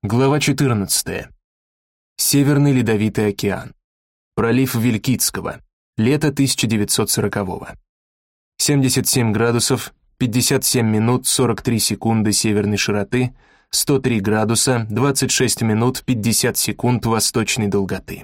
Глава 14. Северный ледовитый океан. Пролив Вилькицкого. Лето 1940-го. 77 градусов, 57 минут 43 секунды северной широты, 103 градуса, 26 минут 50 секунд восточной долготы.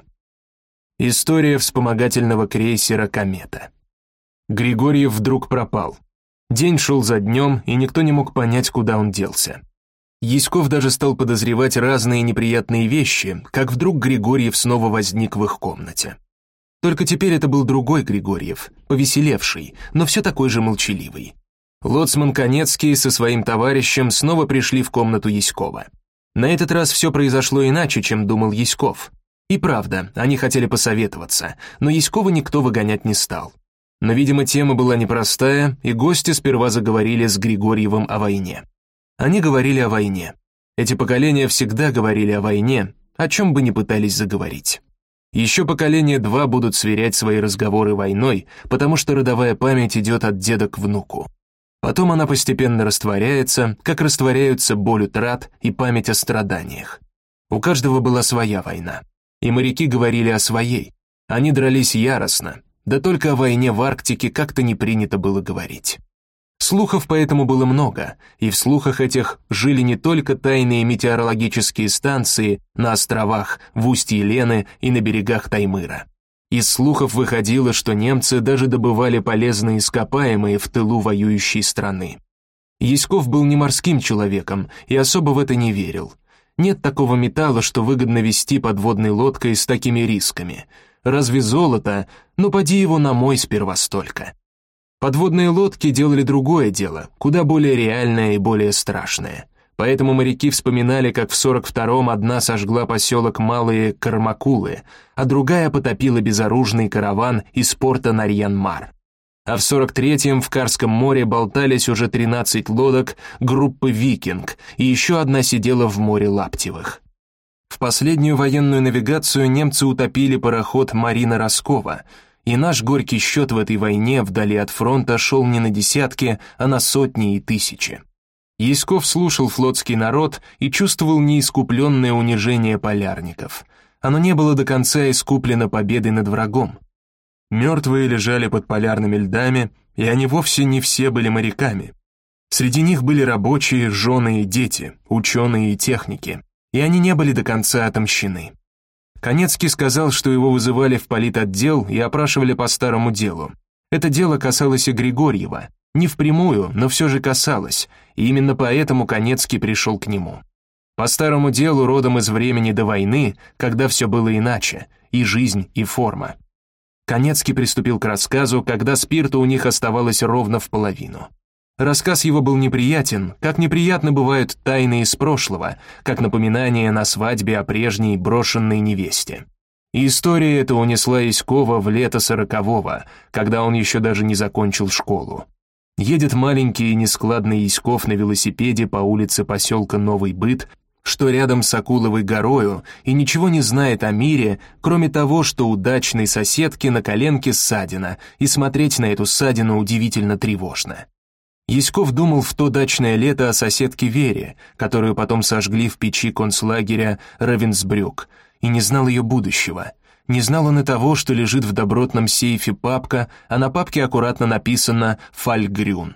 История вспомогательного крейсера «Комета». Григорьев вдруг пропал. День шел за днем, и никто не мог понять, куда он делся. Яськов даже стал подозревать разные неприятные вещи, как вдруг Григорьев снова возник в их комнате. Только теперь это был другой Григорьев, повеселевший, но все такой же молчаливый. Лоцман Конецкий со своим товарищем снова пришли в комнату Яськова. На этот раз все произошло иначе, чем думал Яськов. И правда, они хотели посоветоваться, но Яськова никто выгонять не стал. Но, видимо, тема была непростая, и гости сперва заговорили с Григорьевым о войне. Они говорили о войне. Эти поколения всегда говорили о войне, о чем бы ни пытались заговорить. Еще поколения два будут сверять свои разговоры войной, потому что родовая память идет от деда к внуку. Потом она постепенно растворяется, как растворяются боль утрат и память о страданиях. У каждого была своя война. И моряки говорили о своей. Они дрались яростно, да только о войне в Арктике как-то не принято было говорить. Слухов поэтому было много, и в слухах этих жили не только тайные метеорологические станции на островах в устье Лены и на берегах Таймыра. Из слухов выходило, что немцы даже добывали полезные ископаемые в тылу воюющей страны. Яськов был не морским человеком и особо в это не верил. Нет такого металла, что выгодно везти подводной лодкой с такими рисками. Разве золото? Ну поди его на мой сперва столько. Подводные лодки делали другое дело, куда более реальное и более страшное. Поэтому моряки вспоминали, как в 42-м одна сожгла поселок Малые Кармакулы, а другая потопила безоружный караван из порта Нарьян-Мар. А в 43-м в Карском море болтались уже 13 лодок группы «Викинг», и еще одна сидела в море Лаптевых. В последнюю военную навигацию немцы утопили пароход «Марина Роскова», и наш горький счет в этой войне вдали от фронта шел не на десятки, а на сотни и тысячи. Яськов слушал флотский народ и чувствовал неискупленное унижение полярников. Оно не было до конца искуплено победой над врагом. Мертвые лежали под полярными льдами, и они вовсе не все были моряками. Среди них были рабочие, жены и дети, ученые и техники, и они не были до конца отомщены. Конецкий сказал, что его вызывали в политотдел и опрашивали по старому делу. Это дело касалось и Григорьева. Не впрямую, но все же касалось, и именно поэтому Конецкий пришел к нему. По старому делу родом из времени до войны, когда все было иначе, и жизнь, и форма. Конецкий приступил к рассказу, когда спирта у них оставалось ровно в половину. Рассказ его был неприятен, как неприятны бывают тайны из прошлого, как напоминание на свадьбе о прежней брошенной невесте. И история эта унесла Яськова в лето 40-го, когда он еще даже не закончил школу. Едет маленький и нескладный Яськов на велосипеде по улице поселка Новый Быт, что рядом с Акуловой горою, и ничего не знает о мире, кроме того, что у дачной соседки на коленке ссадина, и смотреть на эту ссадину удивительно тревожно. Яськов думал в то дачное лето о соседке Вере, которую потом сожгли в печи концлагеря Равенсбрюк, и не знал ее будущего. Не знал он и того, что лежит в добротном сейфе папка, а на папке аккуратно написано «Фальгрюн».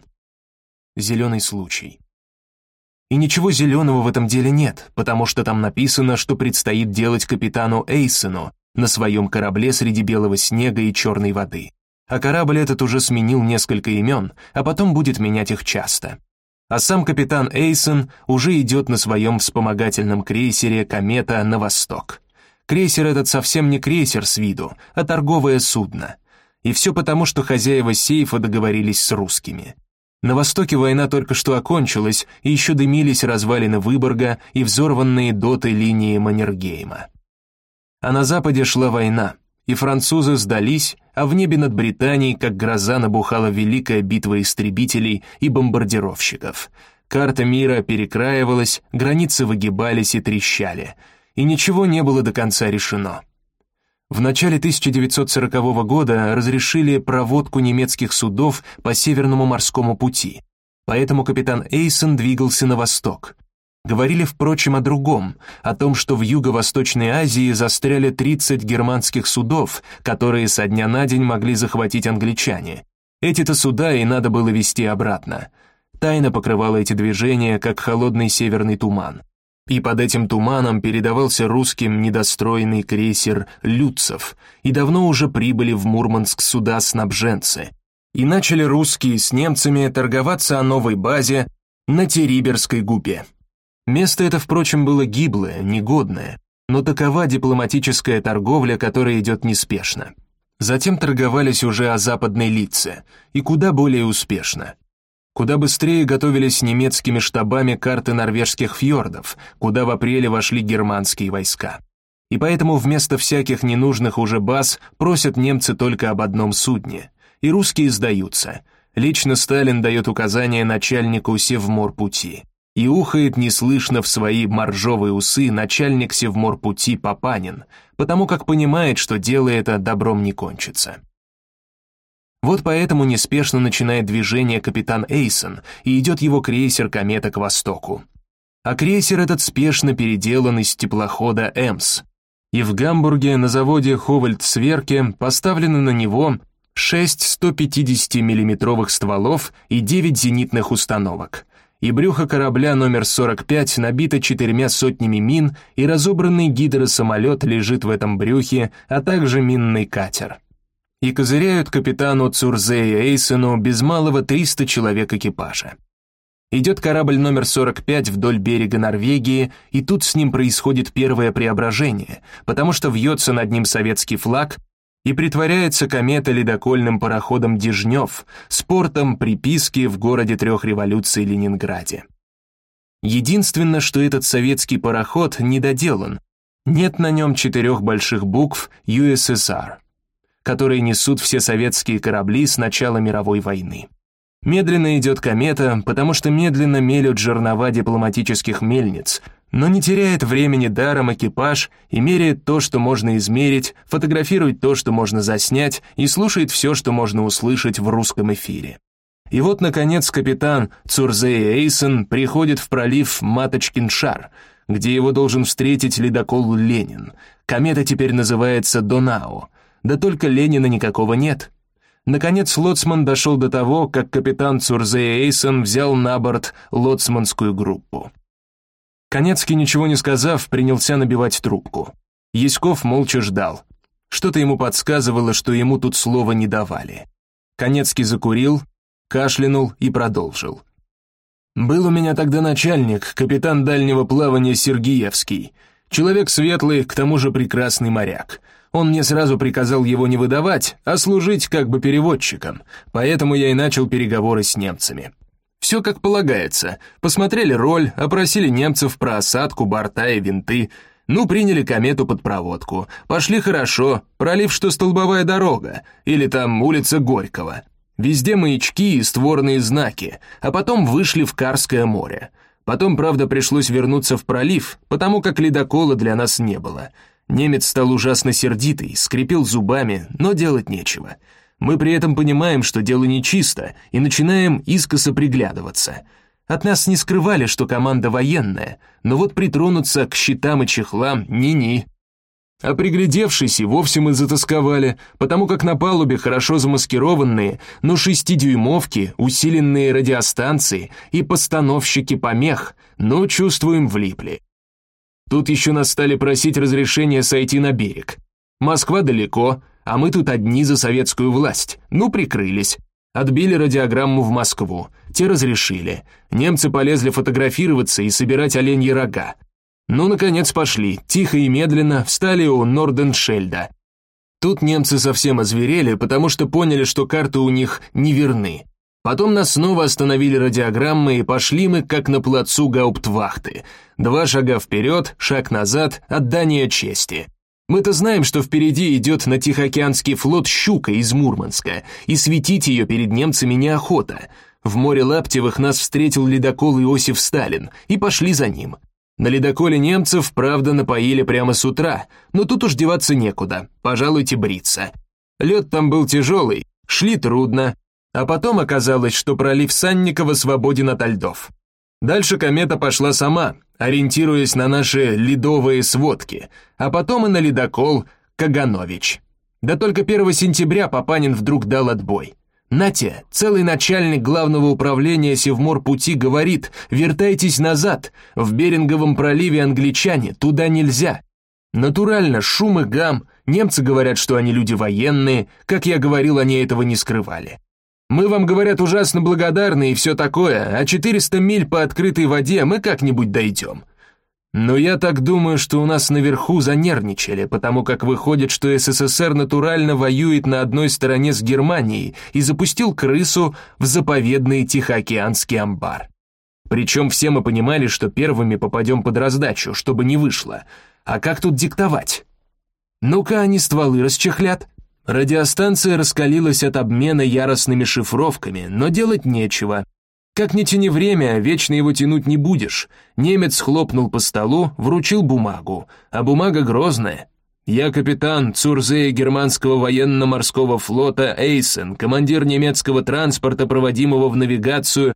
Зеленый случай. И ничего зеленого в этом деле нет, потому что там написано, что предстоит делать капитану Эйсену на своем корабле среди белого снега и черной воды. А корабль этот уже сменил несколько имен, а потом будет менять их часто. А сам капитан Эйсен уже идет на своем вспомогательном крейсере «Комета» на восток. Крейсер этот совсем не крейсер с виду, а торговое судно. И все потому, что хозяева сейфа договорились с русскими. На востоке война только что окончилась, и еще дымились развалины Выборга и взорванные доты линии Маннергейма. А на западе шла война. И французы сдались, а в небе над Британией, как гроза, набухала великая битва истребителей и бомбардировщиков. Карта мира перекраивалась, границы выгибались и трещали, и ничего не было до конца решено. В начале 1940 года разрешили проводку немецких судов по Северному морскому пути, поэтому капитан Эйсен двигался на восток. говорили, впрочем, о другом, о том, что в Юго-Восточной Азии застряли 30 германских судов, которые со дня на день могли захватить англичане. Эти-то суда и надо было везти обратно. Тайна покрывала эти движения, как холодный северный туман. И под этим туманом передавался русским недостроенный крейсер «Люцев», и давно уже прибыли в Мурманск суда-снабженцы. И начали русские с немцами торговаться о новой базе на Териберской губе. Место это, впрочем, было гиблое, негодное, но такова дипломатическая торговля, которая идет неспешно. Затем торговались уже о Западной Литце, и куда более успешно. Куда быстрее готовились немецкими штабами карты норвежских фьордов, куда в апреле вошли германские войска. И поэтому вместо всяких ненужных уже баз просят немцы только об одном судне. И русские сдаются. Лично Сталин дает указания начальнику Севморпути. И ухает неслышно в свои моржовые усы начальник Севморпути Папанин, потому как понимает, что дело это добром не кончится. Вот поэтому неспешно начинает движение капитан Эйсон, и идет его крейсер «Комета» к востоку. А крейсер этот спешно переделан из теплохода «Эмс». И в Гамбурге на заводе Ховальд-Сверке поставлены на него 6 150-миллиметровых стволов и 9 зенитных установок. И брюхо корабля номер 45 набито 4 сотнями мин, и разобранный гидросамолет лежит в этом брюхе, а также минный катер. И козыряют капитану Цурзею Эйсену без малого 300 человек экипажа. Идет корабль номер 45 вдоль берега Норвегии, и тут с ним происходит первое преображение, потому что вьется над ним советский флаг, и притворяется комета ледокольным пароходом «Дежнев» с портом приписки в городе трех революций Ленинграде. Единственное, что этот советский пароход недоделан, нет на нем 4 больших букв USSR, которые несут все советские корабли с начала мировой войны. Медленно идет комета, потому что медленно мелют жернова дипломатических мельниц, но не теряет времени даром экипаж и меряет то, что можно измерить, фотографирует то, что можно заснять, и слушает все, что можно услышать в русском эфире. И вот, наконец, капитан Цурзея Эйсон приходит в пролив Маточкин-Шар, где его должен встретить ледокол «Ленин». Комета теперь называется «Донау», да только Ленина никакого нет. Наконец, лоцман дошел до того, как капитан Цурзея Эйсон взял на борт лоцманскую группу. Канецкий, ничего не сказав, принялся набивать трубку. Яськов молча ждал. Что-то ему подсказывало, что ему тут слова не давали. Канецкий закурил, кашлянул и продолжил. «Был у меня тогда начальник, капитан дальнего плавания Сергеевский. Человек светлый, к тому же прекрасный моряк. Он мне сразу приказал его не выдавать, а служить как бы переводчиком, поэтому я и начал переговоры с немцами. Все как полагается. Посмотрели роль, опросили немцев про осадку, борта и винты. Ну, приняли комету под проводку. Пошли хорошо, пролив, что столбовая дорога, или там улица Горького. Везде маячки и створные знаки, а потом вышли в Карское море. Потом, правда, пришлось вернуться в пролив, потому как ледокола для нас не было. Немец стал ужасно сердитый, скрипел зубами, но делать нечего. Мы при этом понимаем, что дело нечисто, и начинаем искоса приглядываться. От нас не скрывали, что команда военная, но вот притронуться к щитам и чехлам ни-ни. А приглядевшись, и вовсе мы затасковали, потому как на палубе хорошо замаскированные, но 6-дюймовки, усиленные радиостанции и постановщики помех, но, чувствуем, влипли. Тут еще нас стали просить разрешения сойти на берег. Москва далеко, а мы тут одни за советскую власть. Ну, прикрылись. Отбили радиограмму в Москву. Те разрешили. Немцы полезли фотографироваться и собирать оленьи рога. Ну, наконец, пошли. Тихо и медленно встали у Норденшельда. Тут немцы совсем озверели, потому что поняли, что карты у них не верны. Потом нас снова остановили радиограммы, и пошли мы, как на плацу гауптвахты. 2 шага вперед, шаг назад, отдание чести. Мы-то знаем, что впереди идет на Тихоокеанский флот «Щука» из Мурманска, и светить ее перед немцами неохота. В море Лаптевых нас встретил ледокол Иосиф Сталин, и пошли за ним. На ледоколе немцев, правда, напоили прямо с утра, но тут уж деваться некуда, пожалуйте бриться. Лед там был тяжелый, шли трудно, а потом оказалось, что пролив Санникова свободен ото льдов. Дальше комета пошла сама, ориентируясь на наши ледовые сводки, а потом и на ледокол «Каганович». Да только 1 сентября Папанин вдруг дал отбой. Нате, целый начальник главного управления Севморпути говорит: «Вертайтесь назад, в Беринговом проливе англичане, туда нельзя». Натурально, шум и гам, немцы говорят, что они люди военные, как я говорил, они этого не скрывали. Мы вам, говорят, ужасно благодарны и все такое, а 400 миль по открытой воде мы как-нибудь дойдем. Но я так думаю, что у нас наверху занервничали, потому как выходит, что СССР натурально воюет на одной стороне с Германией и запустил крысу в заповедный Тихоокеанский амбар. Причем все мы понимали, что первыми попадем под раздачу, чтобы не вышло. А как тут диктовать? Ну-ка они стволы расчехлят. Радиостанция раскалилась от обмена яростными шифровками, но делать нечего. Как ни тяни время, вечно его тянуть не будешь. Немец хлопнул по столу, вручил бумагу, а бумага грозная. «Я капитан Цурзея германского военно-морского флота Эйсен, командир немецкого транспорта, проводимого в навигацию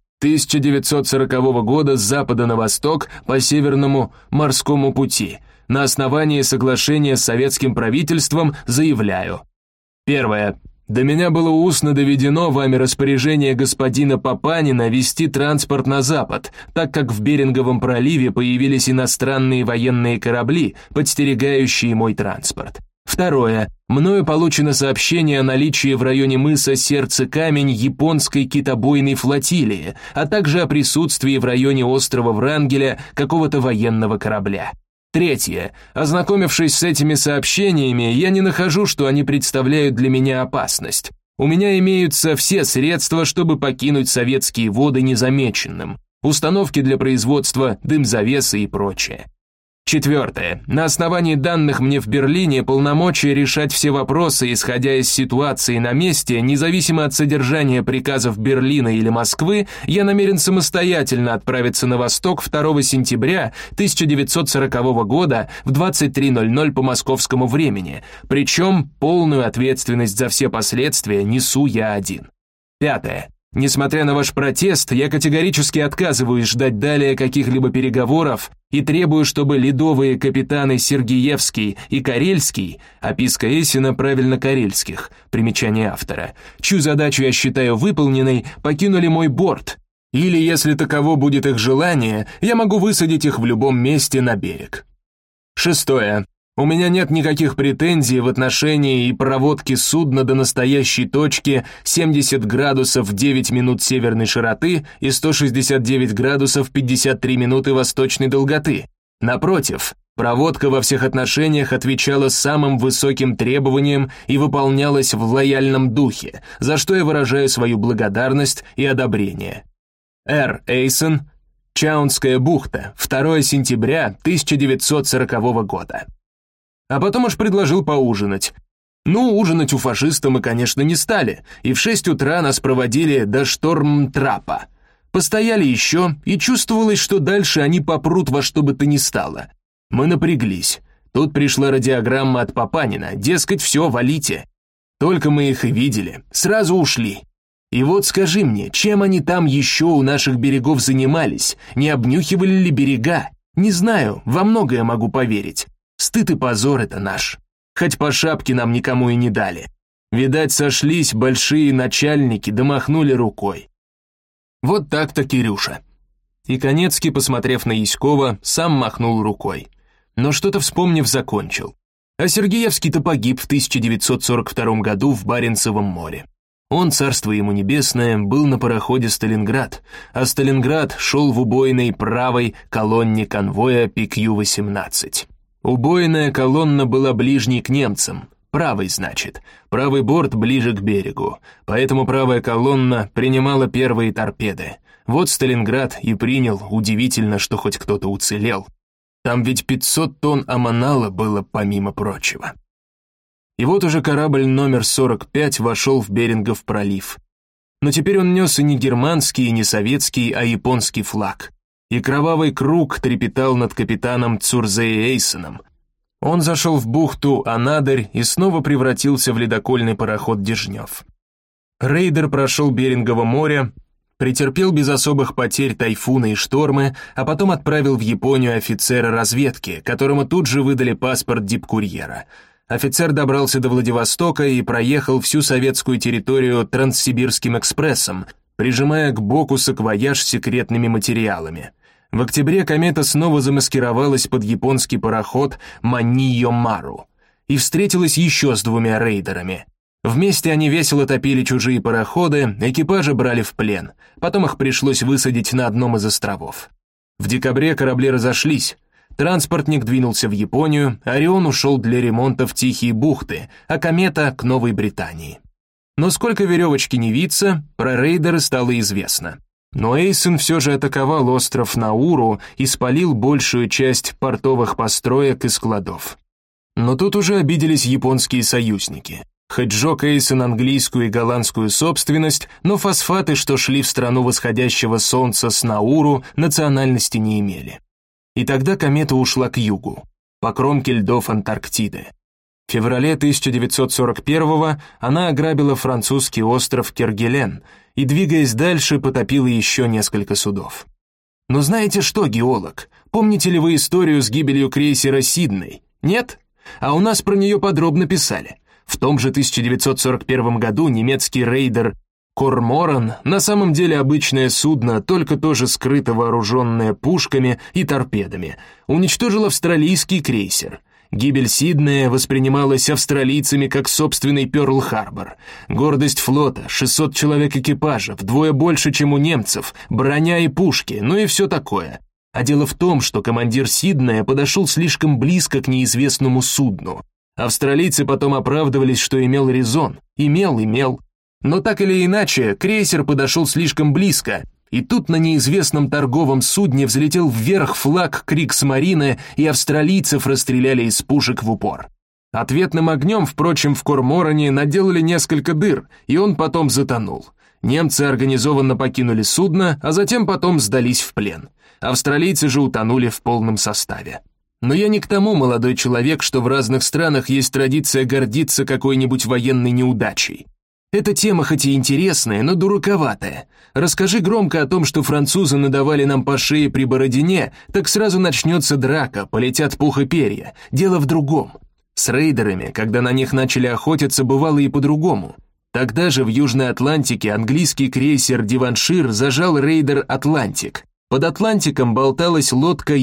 1940 года с запада на восток по Северному морскому пути. На основании соглашения с советским правительством заявляю». Первое. До меня было устно доведено вами распоряжение господина Папанина вести транспорт на запад, так как в Беринговом проливе появились иностранные военные корабли, подстерегающие мой транспорт. Второе. Мною получено сообщение о наличии в районе мыса Сердце-Камень японской китобойной флотилии, а также о присутствии в районе острова Врангеля какого-то военного корабля. Третье. Ознакомившись с этими сообщениями, я не нахожу, что они представляют для меня опасность. У меня имеются все средства, чтобы покинуть советские воды незамеченным. Установки для производства дымзавесы и прочее. Четвертое. На основании данных мне в Берлине полномочия решать все вопросы, исходя из ситуации на месте, независимо от содержания приказов Берлина или Москвы, я намерен самостоятельно отправиться на восток 2 сентября 1940 года в 23:00 по московскому времени, причем полную ответственность за все последствия несу я один. Пятое. Несмотря на ваш протест, я категорически отказываюсь ждать далее каких-либо переговоров и требую, чтобы ледовые капитаны Сергеевский и Карельский, описка Эйсена правильно карельских, примечание автора, чью задачу я считаю выполненной, покинули мой борт, или, если таково будет их желание, я могу высадить их в любом месте на берег. Шестое. У меня нет никаких претензий в отношении и проводки судна до настоящей точки 70 градусов 9 минут северной широты и 169 градусов 53 минуты восточной долготы. Напротив, проводка во всех отношениях отвечала самым высоким требованиям и выполнялась в лояльном духе, за что я выражаю свою благодарность и одобрение. Р. Эйсен, Чаунская бухта, 2 сентября 1940 года. А потом аж предложил поужинать. Ну, ужинать у фашиста мы, конечно, не стали, и в 6 утра нас проводили до Штормтрапа. Постояли еще, и чувствовалось, что дальше они попрут во что бы то ни стало. Мы напряглись. Тут пришла радиограмма от Папанина, дескать, все, валите. Только мы их и видели, сразу ушли. И вот скажи мне, чем они там еще у наших берегов занимались, не обнюхивали ли берега? Не знаю, во многое могу поверить. Стыд и позор это наш. Хоть по шапке нам никому и не дали. Видать, сошлись большие начальники, да махнули рукой. Вот так-то, Кирюша. И Конецкий, посмотрев на Яськова, сам махнул рукой. Но что-то вспомнив, закончил. А Сергеевский-то погиб в 1942 году в Баренцевом море. Он, царство ему небесное, был на пароходе «Сталинград», а Сталинград шел в убойной правой колонне конвоя ПК-18. Убойная колонна была ближней к немцам, правый, значит, правый борт ближе к берегу, поэтому правая колонна принимала первые торпеды. Вот Сталинград и принял, удивительно, что хоть кто-то уцелел. Там ведь 500 тонн аммонала было помимо прочего. И вот уже корабль номер 45 вошел в Берингов пролив. Но теперь он нес и не германский, и не советский, а японский флаг. И кровавый круг трепетал над капитаном Цурзеей Эйсеном. Он зашел в бухту Анадырь и снова превратился в ледокольный пароход Дежнев. Рейдер прошел Берингово море, претерпел без особых потерь тайфуны и штормы, а потом отправил в Японию офицера разведки, которому тут же выдали паспорт дипкурьера. Офицер добрался до Владивостока и проехал всю советскую территорию Транссибирским экспрессом, прижимая к боку саквояж с секретными материалами. В октябре комета снова замаскировалась под японский пароход Манийо-Мару и встретилась еще с 2 рейдерами. Вместе они весело топили чужие пароходы, экипажи брали в плен, потом их пришлось высадить на одном из островов. В декабре корабли разошлись. Транспортник двинулся в Японию, Орион ушел для ремонта в Тихие бухты, а комета — к Новой Британии. Но сколько веревочки не виться, про рейдеры стало известно. Но Эйсон все же атаковал остров Науру и спалил большую часть портовых построек и складов. Но тут уже обиделись японские союзники. Хоть сжег Эйсон английскую и голландскую собственность, но фосфаты, что шли в страну восходящего солнца с Науру, национальности не имели. И тогда комета ушла к югу, по кромке льдов Антарктиды. В феврале 1941-го она ограбила французский остров Кергелен и, двигаясь дальше, потопила еще несколько судов. Но знаете что, геолог, помните ли вы историю с гибелью крейсера «Сидней»? Нет? А у нас про нее подробно писали. В том же 1941 году немецкий рейдер «Корморан», на самом деле обычное судно, только тоже скрыто вооруженное пушками и торпедами, уничтожил австралийский крейсер. Гибель Сиднея воспринималась австралийцами как собственный Пёрл-Харбор. Гордость флота, 600 человек экипажа, вдвое больше, чем у немцев, броня и пушки, ну и все такое. А дело в том, что командир Сиднея подошел слишком близко к неизвестному судну. Австралийцы потом оправдывались, что имел резон. Имел. Но так или иначе, крейсер подошел слишком близко, и тут на неизвестном торговом судне взлетел вверх флаг Кригсмарine, и австралийцев расстреляли из пушек в упор. Ответным огнем, впрочем, в Корморане наделали несколько дыр, и он потом затонул. Немцы организованно покинули судно, а затем потом сдались в плен. Австралийцы же утонули в полном составе. Но я не к тому, молодой человек, что в разных странах есть традиция гордиться какой-нибудь военной неудачей. Эта тема хоть и интересная, но дураковатая. Расскажи громко о том, что французы надавали нам по шее при Бородине, так сразу начнется драка, полетят пух и перья. Дело в другом. С рейдерами, когда на них начали охотиться, бывало и по-другому. Тогда же в Южной Атлантике английский крейсер «Диваншир» зажал рейдер «Атлантик». Под Атлантиком болталась лодка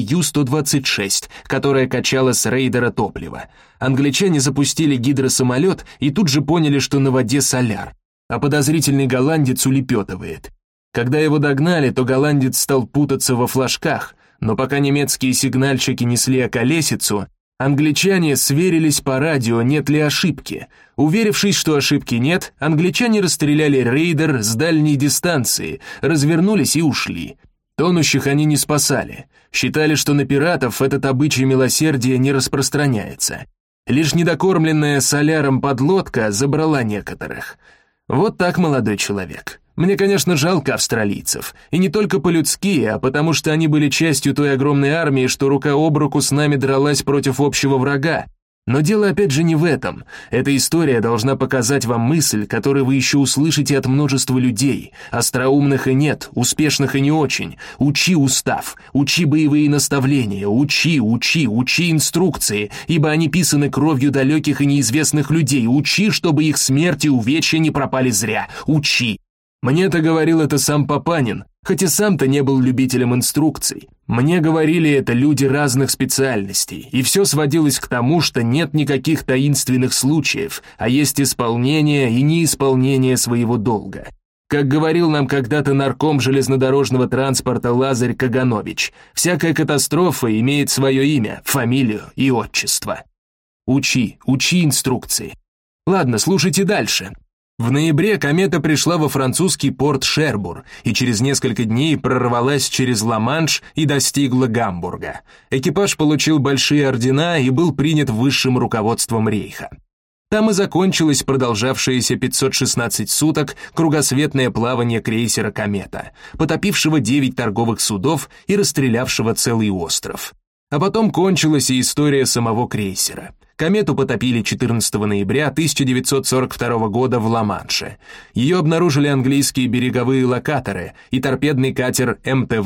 Ю-126, которая качала с рейдера топливо. Англичане запустили гидросамолет и тут же поняли, что на воде соляр, а подозрительный голландец улепетывает. Когда его догнали, то голландец стал путаться во флажках, но пока немецкие сигнальщики несли околесицу, англичане сверились по радио, нет ли ошибки. Уверившись, что ошибки нет, англичане расстреляли рейдер с дальней дистанции, развернулись и ушли. Тонущих они не спасали, считали, что на пиратов этот обычай милосердия не распространяется. Лишь недокормленная соляром подлодка забрала некоторых. Вот так, молодой человек. Мне, конечно, жалко австралийцев, и не только по-людски, а потому что они были частью той огромной армии, что рука об руку с нами дралась против общего врага. Но дело опять же не в этом. Эта история должна показать вам мысль, которую вы еще услышите от множества людей. Остроумных и нет, успешных и не очень. Учи устав, учи боевые наставления, учи инструкции, ибо они писаны кровью далеких и неизвестных людей. Учи, чтобы их смерть и увечья не пропали зря. Учи. Мне-то говорил это сам Папанин, хоть и сам-то не был любителем инструкций. Мне говорили это люди разных специальностей, и все сводилось к тому, что нет никаких таинственных случаев, а есть исполнение и неисполнение своего долга. Как говорил нам когда-то нарком железнодорожного транспорта Лазарь Каганович, всякая катастрофа имеет свое имя, фамилию и отчество. Учи инструкции. Ладно, слушайте дальше. В ноябре комета пришла во французский порт Шербур и через несколько дней прорвалась через Ла-Манш и достигла Гамбурга. Экипаж получил большие ордена и был принят высшим руководством рейха. Там и закончилось продолжавшееся 516 суток кругосветное плавание крейсера «Комета», потопившего 9 торговых судов и расстрелявшего целый остров. А потом кончилась и история самого крейсера. Комету потопили 14 ноября 1942 года в Ла-Манше. Ее обнаружили английские береговые локаторы, и торпедный катер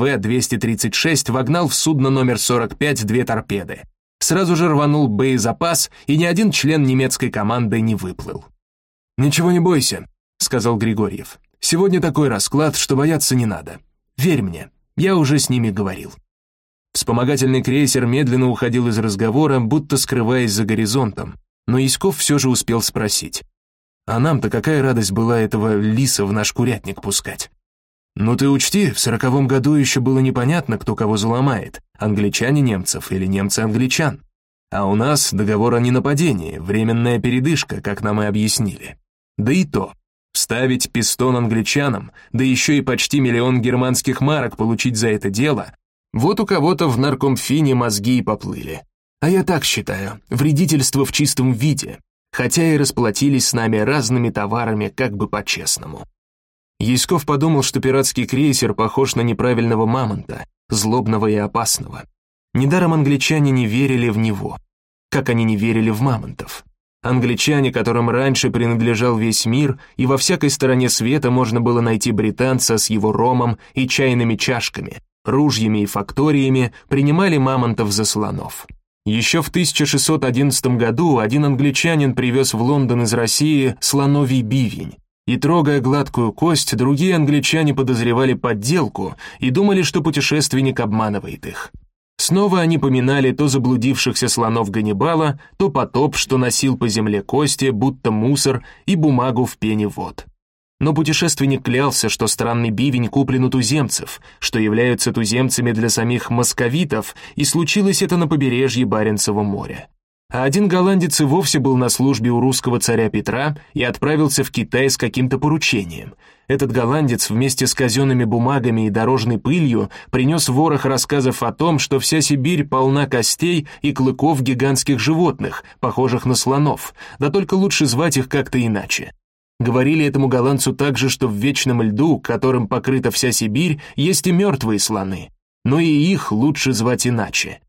МТВ-236 вогнал в судно номер 45 две торпеды. Сразу же рванул боезапас, и ни один член немецкой команды не выплыл. «Ничего не бойся», — сказал Григорьев. «Сегодня такой расклад, что бояться не надо. Верь мне, я уже с ними говорил». Вспомогательный крейсер медленно уходил из разговора, будто скрываясь за горизонтом, но Яськов все же успел спросить. «А нам-то какая радость была этого лиса в наш курятник пускать?» «Ну ты учти, в 40-м году еще было непонятно, кто кого заломает, англичане немцев или немцы англичан. А у нас договор о ненападении, временная передышка, как нам и объяснили. Да и то, вставить пистон англичанам, да еще и почти 1 000 000 германских марок получить за это дело, вот у кого-то в наркомфине мозги и поплыли. А я так считаю, вредительство в чистом виде, хотя и расплатились с нами разными товарами как бы по-честному». Яськов подумал, что пиратский крейсер похож на неправильного мамонта, злобного и опасного. Недаром англичане не верили в него, как они не верили в мамонтов. Англичане, которым раньше принадлежал весь мир, и во всякой стороне света можно было найти британца с его ромом и чайными чашками, ружьями и факториями, принимали мамонтов за слонов. Еще в 1611 году один англичанин привез в Лондон из России слоновий бивень, и, трогая гладкую кость, другие англичане подозревали подделку и думали, что путешественник обманывает их. Снова они поминали то заблудившихся слонов Ганнибала, то потоп, что носил по земле кости, будто мусор, и бумагу в пене вод. Но путешественник клялся, что странный бивень куплен у туземцев, что являются туземцами для самих московитов, и случилось это на побережье Баренцева моря. А один голландец и вовсе был на службе у русского царя Петра и отправился в Китай с каким-то поручением. Этот голландец вместе с казенными бумагами и дорожной пылью принес ворох рассказов о том, что вся Сибирь полна костей и клыков гигантских животных, похожих на слонов, да только лучше звать их как-то иначе. Говорили этому голландцу также, что в вечном льду, которым покрыта вся Сибирь, есть и мертвые слоны, но и их лучше звать иначе.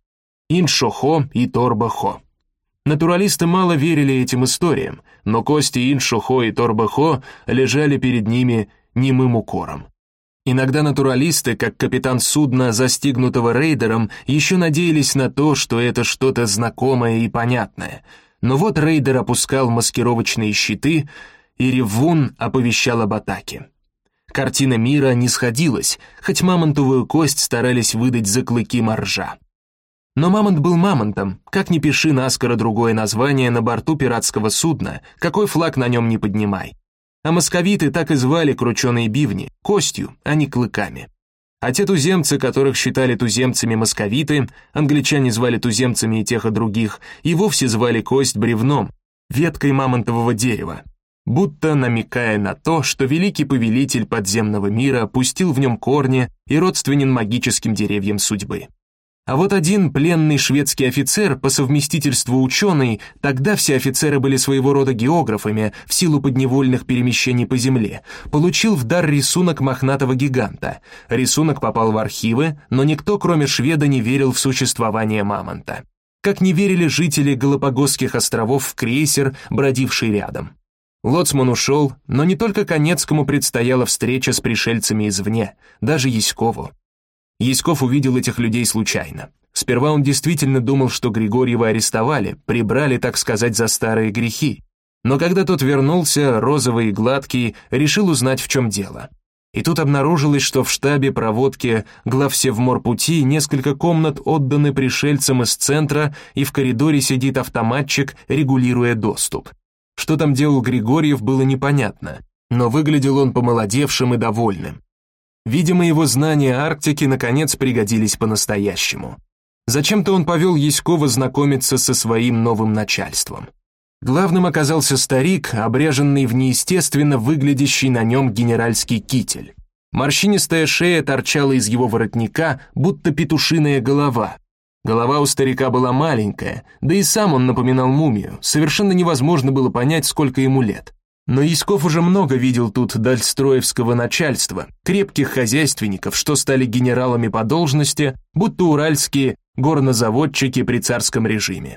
Иншохо и Торбахо. Натуралисты мало верили этим историям, но кости Иншохо и Торбахо лежали перед ними немым укором. Иногда натуралисты, как капитан судна, застигнутого рейдером, еще надеялись на то, что это что-то знакомое и понятное. Но вот рейдер опускал маскировочные щиты, и ревун оповещал об атаке. Картина мира не сходилась, хоть мамонтовую кость старались выдать за клыки моржа. Но мамонт был мамонтом, как ни пиши наскоро другое название на борту пиратского судна, какой флаг на нем не поднимай. А московиты так и звали крученые бивни, костью, а не клыками. А те туземцы, которых считали туземцами московиты, англичане звали туземцами и тех и других, и вовсе звали кость бревном, веткой мамонтового дерева, будто намекая на то, что великий повелитель подземного мира пустил в нем корни и родственен магическим деревьям судьбы. А вот один пленный шведский офицер, по совместительству ученый, тогда все офицеры были своего рода географами в силу подневольных перемещений по земле, получил в дар рисунок мохнатого гиганта. Рисунок попал в архивы, но никто, кроме шведа, не верил в существование мамонта. Как не верили жители Галапагосских островов в крейсер, бродивший рядом. Лоцман ушел, но не только Канецкому предстояла встреча с пришельцами извне, даже Яськову. Яськов увидел этих людей случайно. Сперва он действительно думал, что Григорьева арестовали, прибрали, так сказать, за старые грехи. Но когда тот вернулся, розовый и гладкий, решил узнать, в чем дело. И тут обнаружилось, что в штабе проводки главсевморпути несколько комнат отданы пришельцам из центра, и в коридоре сидит автоматчик, регулируя доступ. Что там делал Григорьев, было непонятно, но выглядел он помолодевшим и довольным. Видимо, его знания Арктики наконец пригодились по-настоящему. Зачем-то он повел Яськова знакомиться со своим новым начальством. Главным оказался старик, обряженный в неестественно выглядящий на нем генеральский китель. Морщинистая шея торчала из его воротника, будто петушиная голова. Голова у старика была маленькая, да и сам он напоминал мумию, совершенно невозможно было понять, сколько ему лет. Но Яськов уже много видел тут дальстроевского начальства, крепких хозяйственников, что стали генералами по должности, будто уральские горнозаводчики при царском режиме.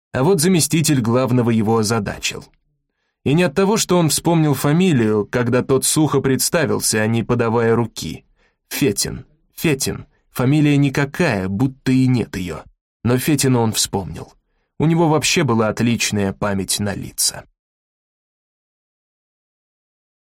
А вот заместитель главного его озадачил. И не от того, что он вспомнил фамилию, когда тот сухо представился, а не подавая руки. Фетин. Фамилия никакая, будто и нет ее. Но Фетина он вспомнил. У него вообще была отличная память на лица.